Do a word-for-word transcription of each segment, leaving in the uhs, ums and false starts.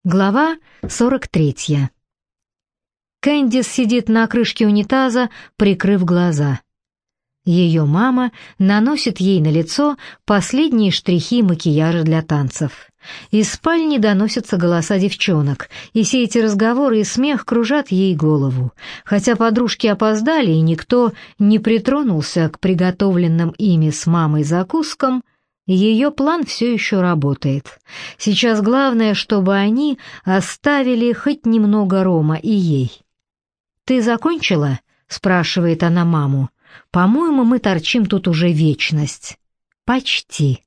Глава сорок третья. Кэндис сидит на крышке унитаза, прикрыв глаза. Ее мама наносит ей на лицо последние штрихи макияжа для танцев. Из спальни доносятся голоса девчонок, и все эти разговоры и смех кружат ей голову. Хотя подружки опоздали, и никто не притронулся к приготовленным ими с мамой закускам, ее план все еще работает. Сейчас главное, чтобы они оставили хоть немного рома и ей. «Ты закончила?» — спрашивает она маму. «По-моему, мы торчим тут уже вечность». «Почти».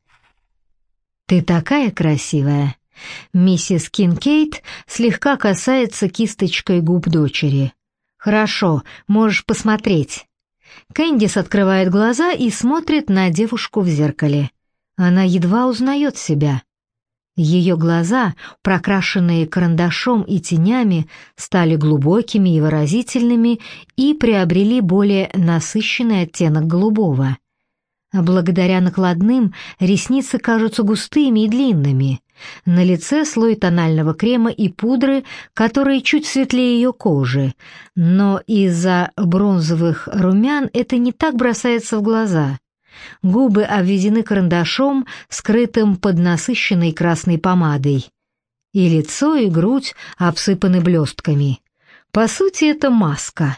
«Ты такая красивая». Миссис Кинкейд слегка касается кисточкой губ дочери. «Хорошо, можешь посмотреть». Кэндис открывает глаза и смотрит на девушку в зеркале. Она едва узнает себя. Ее глаза, прокрашенные карандашом и тенями, стали глубокими и выразительными и приобрели более насыщенный оттенок голубого. А благодаря накладным ресницы кажутся густыми и длинными. На лице слой тонального крема и пудры, которые чуть светлее ее кожи, но из-за бронзовых румян это не так бросается в глаза. Губы обведены карандашом, скрытым под насыщенной красной помадой. И лицо, и грудь обсыпаны блестками. По сути, это маска.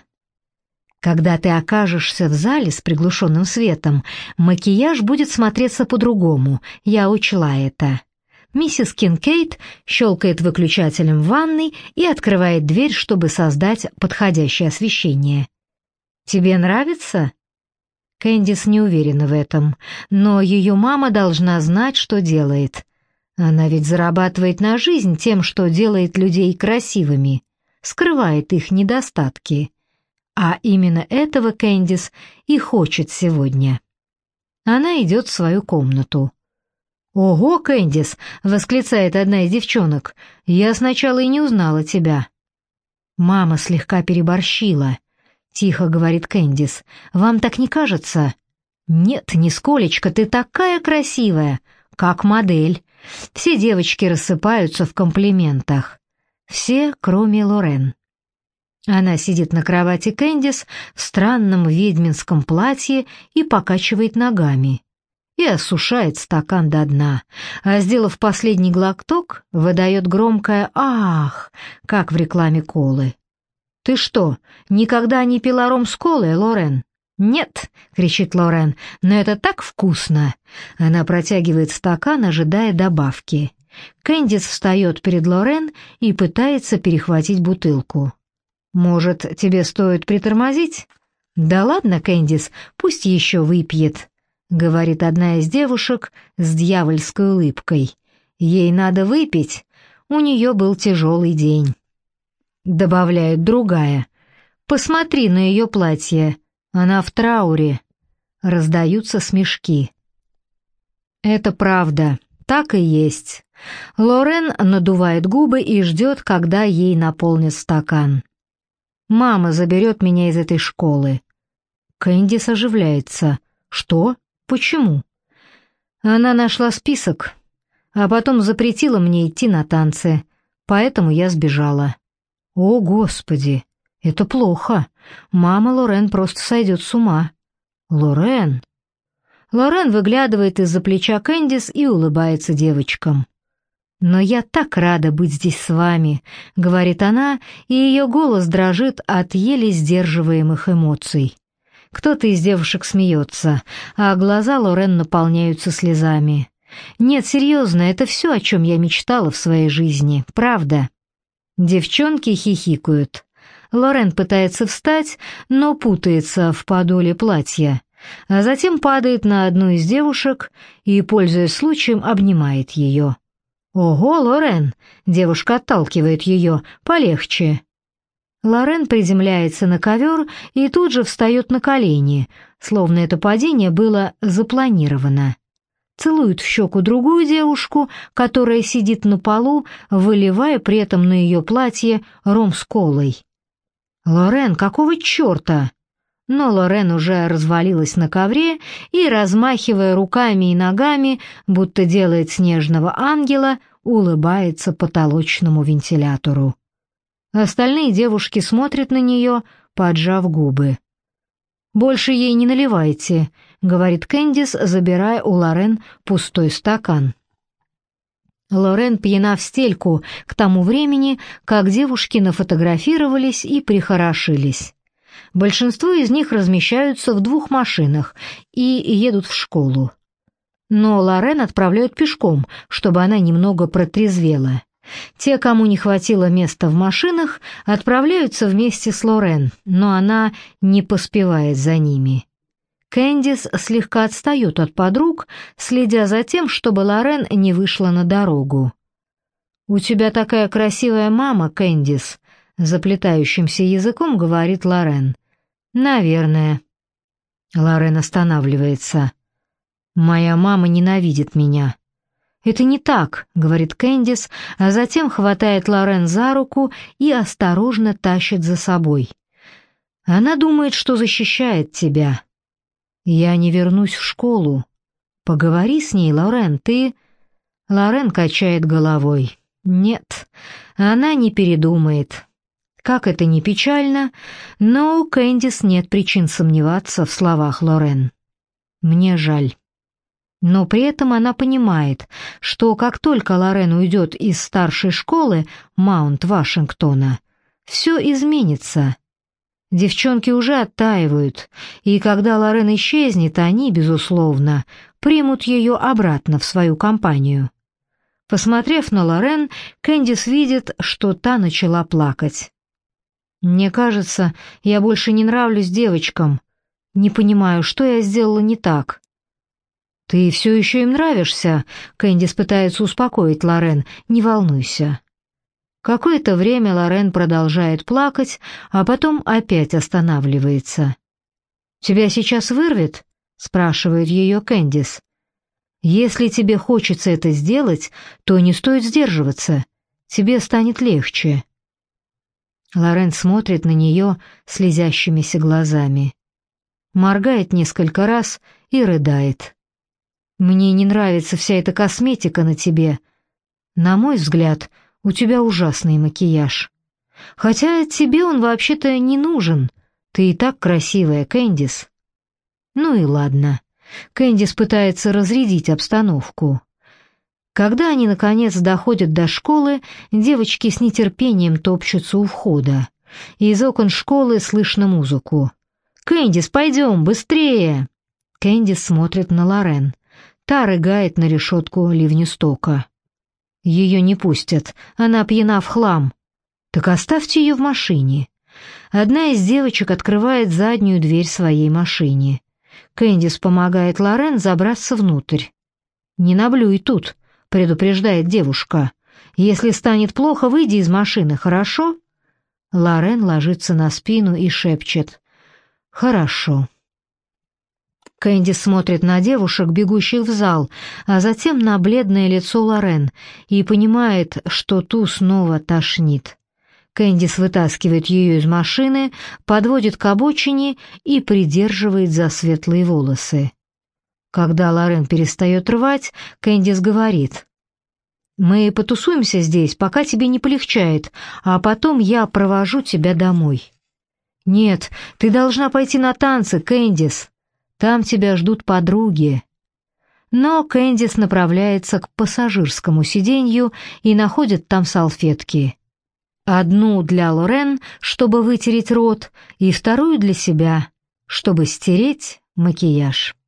Когда ты окажешься в зале с приглушенным светом, макияж будет смотреться по-другому, я учла это. Миссис Кинкейд щелкает выключателем в ванной и открывает дверь, чтобы создать подходящее освещение. «Тебе нравится?» Кэндис не уверена в этом, но ее мама должна знать, что делает. Она ведь зарабатывает на жизнь тем, что делает людей красивыми, скрывает их недостатки. А именно этого Кэндис и хочет сегодня. Она идет в свою комнату. «Ого, Кэндис!» — восклицает одна из девчонок. «Я сначала и не узнала тебя». Мама слегка переборщила. — тихо говорит Кэндис. «Вам так не кажется?» «Нет, нисколечко, ты такая красивая, как модель». Все девочки рассыпаются в комплиментах. Все, кроме Лорен. Она сидит на кровати Кэндис в странном ведьминском платье и покачивает ногами. И осушает стакан до дна, а, сделав последний глоток, выдает громкое «Ах!», как в рекламе колы. «Ты что, никогда не пила ром с колой, Лорен?» «Нет», — кричит Лорен, — «но это так вкусно!» Она протягивает стакан, ожидая добавки. Кэндис встает перед Лорен и пытается перехватить бутылку. «Может, тебе стоит притормозить?» «Да ладно, Кэндис, пусть еще выпьет», — говорит одна из девушек с дьявольской улыбкой. «Ей надо выпить, у нее был тяжелый день». Добавляет другая. «Посмотри на ее платье, она в трауре». Раздаются смешки. Это правда, так и есть. Лорен надувает губы и ждет, когда ей наполнят стакан. «Мама заберет меня из этой школы». Кэндис оживляется. «Что? Почему?» Она нашла список, а потом запретила мне идти на танцы, поэтому я сбежала. «О, Господи, это плохо. Мама Лорен просто сойдет с ума». «Лорен?» Лорен выглядывает из-за плеча Кэндис и улыбается девочкам. «Но я так рада быть здесь с вами», — говорит она, и ее голос дрожит от еле сдерживаемых эмоций. Кто-то из девушек смеется, а глаза Лорен наполняются слезами. «Нет, серьезно, это все, о чем я мечтала в своей жизни, правда». Девчонки хихикают. Лорен пытается встать, но путается в подоле платья, а затем падает на одну из девушек и, пользуясь случаем, обнимает ее. «Ого, Лорен!» — девушка отталкивает ее. «Полегче». Лорен приземляется на ковер и тут же встает на колени, словно это падение было запланировано. Целует в щеку другую девушку, которая сидит на полу, выливая при этом на ее платье ром с колой. «Лорен, какого черта?» Но Лорен уже развалилась на ковре и, размахивая руками и ногами, будто делает снежного ангела, улыбается потолочному вентилятору. Остальные девушки смотрят на нее, поджав губы. «Больше ей не наливайте», — говорит Кэндис, забирая у Лорен пустой стакан. Лорен пьяна в стельку к тому времени, как девушки нафотографировались и прихорошились. Большинство из них размещаются в двух машинах и едут в школу. Но Лорен отправляют пешком, чтобы она немного протрезвела. Те, кому не хватило места в машинах, отправляются вместе с Лорен, но она не поспевает за ними. Кэндис слегка отстает от подруг, следя за тем, чтобы Лорен не вышла на дорогу. «У тебя такая красивая мама, Кэндис», — заплетающимся языком говорит Лорен. «Наверное». Лорен останавливается. «Моя мама ненавидит меня». «Это не так», — говорит Кэндис, а затем хватает Лорен за руку и осторожно тащит за собой. «Она думает, что защищает тебя». «Я не вернусь в школу». «Поговори с ней, Лорен, ты...» Лорен качает головой. «Нет, она не передумает». Как это ни печально, но у Кэндис нет причин сомневаться в словах Лорен. «Мне жаль». Но при этом она понимает, что как только Лорен уйдет из старшей школы Маунт-Вашингтона, все изменится. Девчонки уже оттаивают, и когда Лорен исчезнет, они, безусловно, примут ее обратно в свою компанию. Посмотрев на Лорен, Кэндис видит, что та начала плакать. «Мне кажется, я больше не нравлюсь девочкам. Не понимаю, что я сделала не так». «Ты все еще им нравишься?» — Кэндис пытается успокоить Лорен. «Не волнуйся». Какое-то время Лорен продолжает плакать, а потом опять останавливается. «Тебя сейчас вырвет?» — спрашивает ее Кэндис. «Если тебе хочется это сделать, то не стоит сдерживаться. Тебе станет легче». Лорен смотрит на нее слезящимися глазами. Моргает несколько раз и рыдает. «Мне не нравится вся эта косметика на тебе. На мой взгляд, у тебя ужасный макияж. Хотя тебе он вообще-то не нужен. Ты и так красивая, Кэндис». Ну и ладно. Кэндис пытается разрядить обстановку. Когда они, наконец, доходят до школы, девочки с нетерпением топчутся у входа. Из окон школы слышно музыку. «Кэндис, пойдем, быстрее!» Кэндис смотрит на Лорен. Та рыгает на решетку ливнестока. Ее не пустят, она пьяна в хлам. Так оставьте ее в машине. Одна из девочек открывает заднюю дверь своей машине. Кэндис помогает Лорен забраться внутрь. «Не наблюй тут», — предупреждает девушка. «Если станет плохо, выйди из машины, хорошо?» Лорен ложится на спину и шепчет. «Хорошо». Кэндис смотрит на девушек, бегущих в зал, а затем на бледное лицо Лорен и понимает, что ту снова тошнит. Кэндис вытаскивает ее из машины, подводит к обочине и придерживает за светлые волосы. Когда Лорен перестает рвать, Кэндис говорит: «Мы потусуемся здесь, пока тебе не полегчает, а потом я провожу тебя домой». «Нет, ты должна пойти на танцы, Кэндис. Там тебя ждут подруги». Но Кэндис направляется к пассажирскому сиденью и находит там салфетки. Одну для Лорен, чтобы вытереть рот, и вторую для себя, чтобы стереть макияж.